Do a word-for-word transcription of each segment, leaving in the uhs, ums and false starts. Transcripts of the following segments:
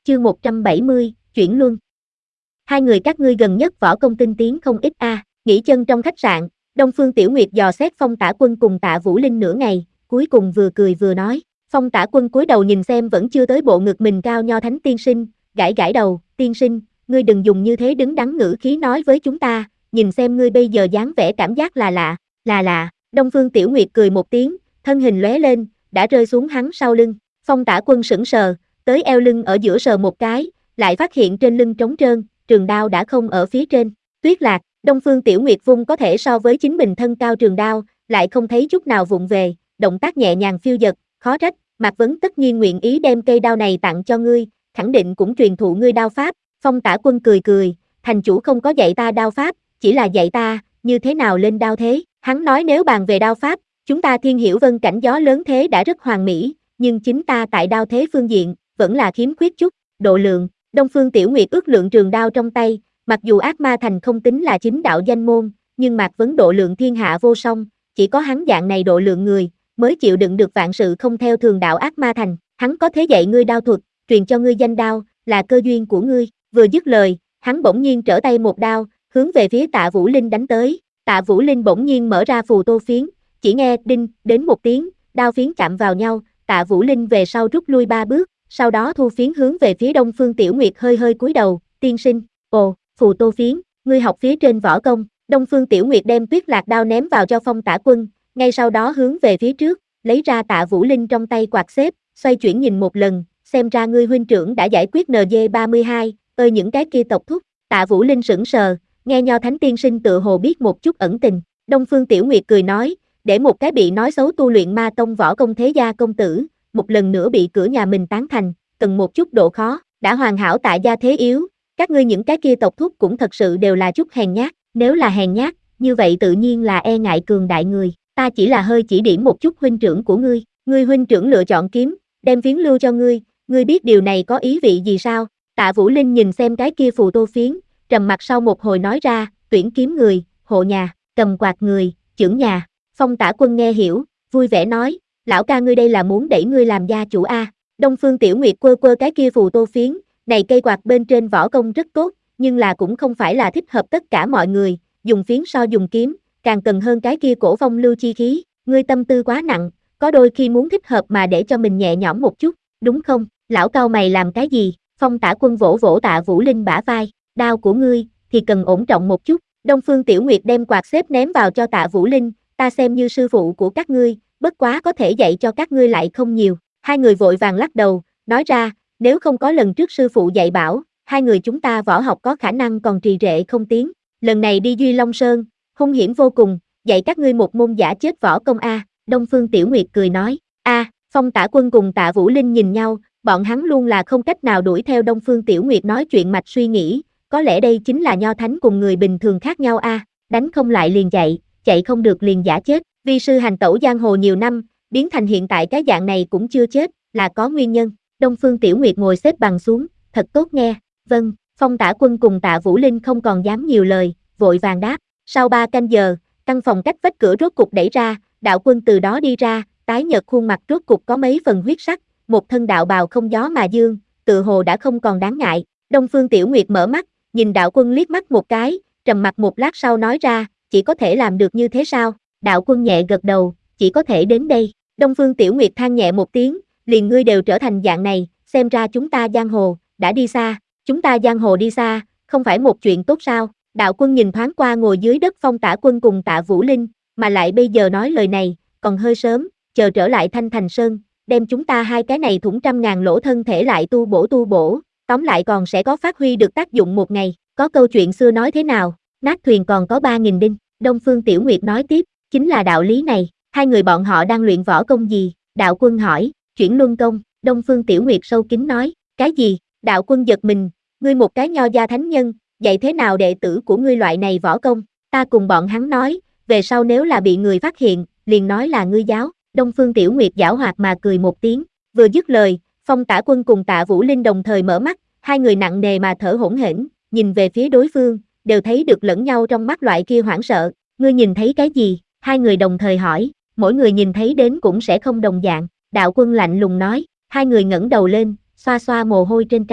chương một trăm bảy mươi, chuyển luân. Hai người các ngươi gần nhất võ công tinh tiến không ít a. À. Nghỉ chân trong khách sạn, Đông Phương Tiểu Nguyệt dò xét Phong Tả Quân cùng Tạ Vũ Linh nửa ngày, cuối cùng vừa cười vừa nói. Phong Tả Quân cúi đầu nhìn xem vẫn chưa tới bộ ngực mình cao nho thánh tiên sinh, gãi gãi đầu, tiên sinh, ngươi đừng dùng như thế đứng đắn ngữ khí nói với chúng ta, nhìn xem ngươi bây giờ dáng vẻ cảm giác là lạ, là lạ. Đông Phương Tiểu Nguyệt cười một tiếng, thân hình lóe lên, đã rơi xuống hắn sau lưng. Phong Tả Quân sững sờ, tới eo lưng ở giữa sờ một cái, lại phát hiện trên lưng trống trơn, trường đao đã không ở phía trên. Tuyết Lạc, Đông Phương Tiểu Nguyệt vung có thể so với chính mình thân cao trường đao, lại không thấy chút nào vụng về, động tác nhẹ nhàng phiêu dật, khó trách, Mạc Vấn tất nhiên nguyện ý đem cây đao này tặng cho ngươi, khẳng định cũng truyền thụ ngươi đao pháp. Phong Tả Quân cười cười, thành chủ không có dạy ta đao pháp, chỉ là dạy ta, như thế nào lên đao thế. Hắn nói nếu bàn về đao pháp, chúng ta Thiên Hiểu Vân cảnh gió lớn thế đã rất hoàn mỹ, nhưng chính ta tại đao thế phương diện, vẫn là khiếm khuyết chút. Độ lượng, Đông Phương Tiểu Nguyệt ước lượng trường đao trong tay, mặc dù Ác Ma Thành không tính là chính đạo danh môn, nhưng Mạc Vấn độ lượng thiên hạ vô song, chỉ có hắn dạng này độ lượng người, mới chịu đựng được vạn sự không theo thường đạo Ác Ma Thành. Hắn có thể dạy ngươi đao thuật, truyền cho ngươi danh đao, là cơ duyên của ngươi. Vừa dứt lời, hắn bỗng nhiên trở tay một đao, hướng về phía Tạ Vũ Linh đánh tới. Tạ Vũ Linh bỗng nhiên mở ra phù tô phiến, chỉ nghe đinh đến một tiếng, đao phiến chạm vào nhau, Tạ Vũ Linh về sau rút lui ba bước, sau đó thu phiến hướng về phía Đông Phương Tiểu Nguyệt hơi hơi cúi đầu, tiên sinh. Ồ, phù tô phiến, ngươi học phía trên võ công. Đông Phương Tiểu Nguyệt đem Tuyết Lạc đao ném vào cho Phong Tả Quân, ngay sau đó hướng về phía trước, lấy ra Tạ Vũ Linh trong tay quạt xếp, xoay chuyển nhìn một lần, xem ra ngươi huynh trưởng đã giải quyết en giê ba mươi hai, ơi những cái kia tộc thúc. Tạ Vũ Linh sững sờ, nghe nho thánh tiên sinh tự hồ biết một chút ẩn tình. Đông Phương Tiểu Nguyệt cười nói, để một cái bị nói xấu tu luyện ma tông võ công thế gia công tử, một lần nữa bị cửa nhà mình tán thành, cần một chút độ khó, đã hoàn hảo tại gia thế yếu, các ngươi những cái kia tộc thúc cũng thật sự đều là chút hèn nhát, nếu là hèn nhát, như vậy tự nhiên là e ngại cường đại người, ta chỉ là hơi chỉ điểm một chút huynh trưởng của ngươi, ngươi huynh trưởng lựa chọn kiếm, đem phiến lưu cho ngươi, ngươi biết điều này có ý vị gì sao? Tạ Vũ Linh nhìn xem cái kia phù tô phiến, trầm mặt sau một hồi nói ra, tuyển kiếm người, hộ nhà, cầm quạt người, chưởng nhà. Phong Tả Quân nghe hiểu, vui vẻ nói, lão ca ngươi đây là muốn đẩy ngươi làm gia chủ a. Đông Phương Tiểu Nguyệt quơ quơ cái kia phù tô phiến, này cây quạt bên trên võ công rất tốt, nhưng là cũng không phải là thích hợp tất cả mọi người, dùng phiến so dùng kiếm, càng cần hơn cái kia cổ phong lưu chi khí, ngươi tâm tư quá nặng, có đôi khi muốn thích hợp mà để cho mình nhẹ nhõm một chút, đúng không? Lão cau mày làm cái gì? Phong Tả Quân vỗ vỗ Tạ Vũ Linh bả vai, đao của ngươi thì cần ổn trọng một chút. Đông Phương Tiểu Nguyệt đem quạt xếp ném vào cho Tạ Vũ Linh, ta xem như sư phụ của các ngươi, bất quá có thể dạy cho các ngươi lại không nhiều. Hai người vội vàng lắc đầu, nói ra, nếu không có lần trước sư phụ dạy bảo, hai người chúng ta võ học có khả năng còn trì trệ không tiến. Lần này đi Duy Long Sơn, hung hiểm vô cùng, dạy các ngươi một môn giả chết võ công a. Đông Phương Tiểu Nguyệt cười nói, a. Phong Tả Quân cùng Tạ Vũ Linh nhìn nhau, bọn hắn luôn là không cách nào đuổi theo Đông Phương Tiểu Nguyệt nói chuyện mạch suy nghĩ, có lẽ đây chính là nho thánh cùng người bình thường khác nhau a. Đánh không lại liền chạy, chạy không được liền giả chết. Vi sư hành tẩu giang hồ nhiều năm, biến thành hiện tại cái dạng này cũng chưa chết, là có nguyên nhân. Đông Phương Tiểu Nguyệt ngồi xếp bằng xuống, thật tốt nghe, vâng. Phong Tả Quân cùng Tạ Vũ Linh không còn dám nhiều lời, vội vàng đáp. Sau ba canh giờ, căn phòng cách vách cửa rốt cục đẩy ra, đạo quân từ đó đi ra, tái nhợt khuôn mặt rốt cục có mấy phần huyết sắc, một thân đạo bào không gió mà dương, tự hồ đã không còn đáng ngại. Đông Phương Tiểu Nguyệt mở mắt, nhìn đạo quân liếc mắt một cái, trầm mặt một lát sau nói ra, chỉ có thể làm được như thế sao? Đạo quân nhẹ gật đầu, chỉ có thể đến đây. Đông Phương Tiểu Nguyệt than nhẹ một tiếng, liền ngươi đều trở thành dạng này, xem ra chúng ta giang hồ đã đi xa. Chúng ta giang hồ đi xa, không phải một chuyện tốt sao? Đạo quân nhìn thoáng qua ngồi dưới đất Phong Tả Quân cùng Tạ Vũ Linh, mà lại bây giờ nói lời này, còn hơi sớm, chờ trở lại Thanh Thành Sơn, đem chúng ta hai cái này thủng trăm ngàn lỗ thân thể lại tu bổ tu bổ, tóm lại còn sẽ có phát huy được tác dụng một ngày. Có câu chuyện xưa nói thế nào, nát thuyền còn có ba nghìn đinh. Đông Phương Tiểu Nguyệt nói tiếp, chính là đạo lý này. Hai người bọn họ đang luyện võ công gì? Đạo quân hỏi. Chuyển luân công. Đông Phương Tiểu Nguyệt sâu kín nói, cái gì? Đạo quân giật mình, ngươi một cái nho gia thánh nhân, dạy thế nào đệ tử của ngươi loại này võ công? Ta cùng bọn hắn nói, về sau nếu là bị người phát hiện, liền nói là ngươi giáo. Đông Phương Tiểu Nguyệt giảo hoạt mà cười một tiếng, vừa dứt lời, Phong Tả Quân cùng Tạ Vũ Linh đồng thời mở mắt, hai người nặng nề mà thở hổn hển, nhìn về phía đối phương, đều thấy được lẫn nhau trong mắt loại kia hoảng sợ. Ngươi nhìn thấy cái gì? Hai người đồng thời hỏi, mỗi người nhìn thấy đến cũng sẽ không đồng dạng. Đạo quân lạnh lùng nói, hai người ngẩng đầu lên, xoa xoa mồ hôi trên trán,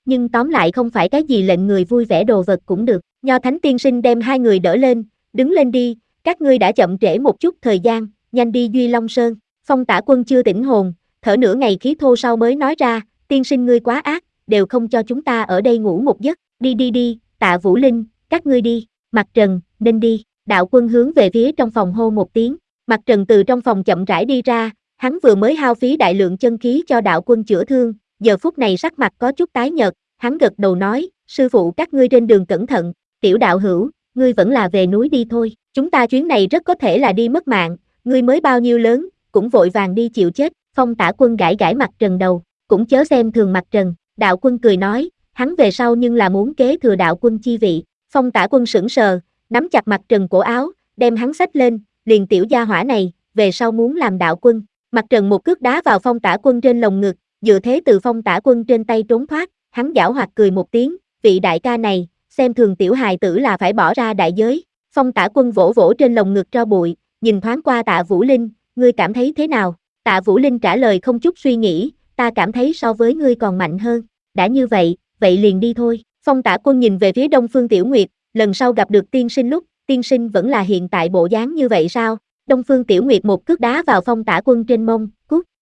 nhưng tóm lại không phải cái gì lệnh người vui vẻ đồ vật cũng được. Nho Thánh tiên sinh đem hai người đỡ lên, đứng lên đi, các ngươi đã chậm trễ một chút thời gian, nhanh đi Duy Long Sơn. Phong Tả Quân chưa tỉnh hồn, thở nửa ngày khí thô sau mới nói ra, tiên sinh ngươi quá ác, đều không cho chúng ta ở đây ngủ một giấc, đi đi đi, Tạ Vũ Linh, các ngươi đi, Mặt Trần, nên đi. Đạo Quân hướng về phía trong phòng hô một tiếng, Mặt Trần từ trong phòng chậm rãi đi ra, hắn vừa mới hao phí đại lượng chân khí cho Đạo Quân chữa thương, giờ phút này sắc mặt có chút tái nhợt, hắn gật đầu nói, sư phụ các ngươi trên đường cẩn thận, tiểu đạo hữu, ngươi vẫn là về núi đi thôi, chúng ta chuyến này rất có thể là đi mất mạng, ngươi mới bao nhiêu lớn, cũng vội vàng đi chịu chết. Phong Tả Quân gãi gãi Mặt Trần đầu, cũng chớ xem thường Mặt Trần. Đạo Quân cười nói, hắn về sau nhưng là muốn kế thừa Đạo Quân chi vị. Phong Tả Quân sững sờ, nắm chặt Mặt Trần cổ áo, đem hắn xách lên, liền tiểu gia hỏa này, về sau muốn làm đạo quân. Mặt Trần một cước đá vào Phong Tả Quân trên lồng ngực, dựa thế từ Phong Tả Quân trên tay trốn thoát, hắn giảo hoạt cười một tiếng, vị đại ca này, xem thường tiểu hài tử là phải bỏ ra đại giới. Phong Tả Quân vỗ vỗ trên lồng ngực tro bụi, nhìn thoáng qua Tạ Vũ Linh, ngươi cảm thấy thế nào? Tạ Vũ Linh trả lời không chút suy nghĩ, ta cảm thấy so với ngươi còn mạnh hơn. Đã như vậy, vậy liền đi thôi. Phong Tả Quân nhìn về phía Đông Phương Tiểu Nguyệt, lần sau gặp được tiên sinh lúc, tiên sinh vẫn là hiện tại bộ dáng như vậy sao? Đông Phương Tiểu Nguyệt một cước đá vào Phong Tả Quân trên mông, cút.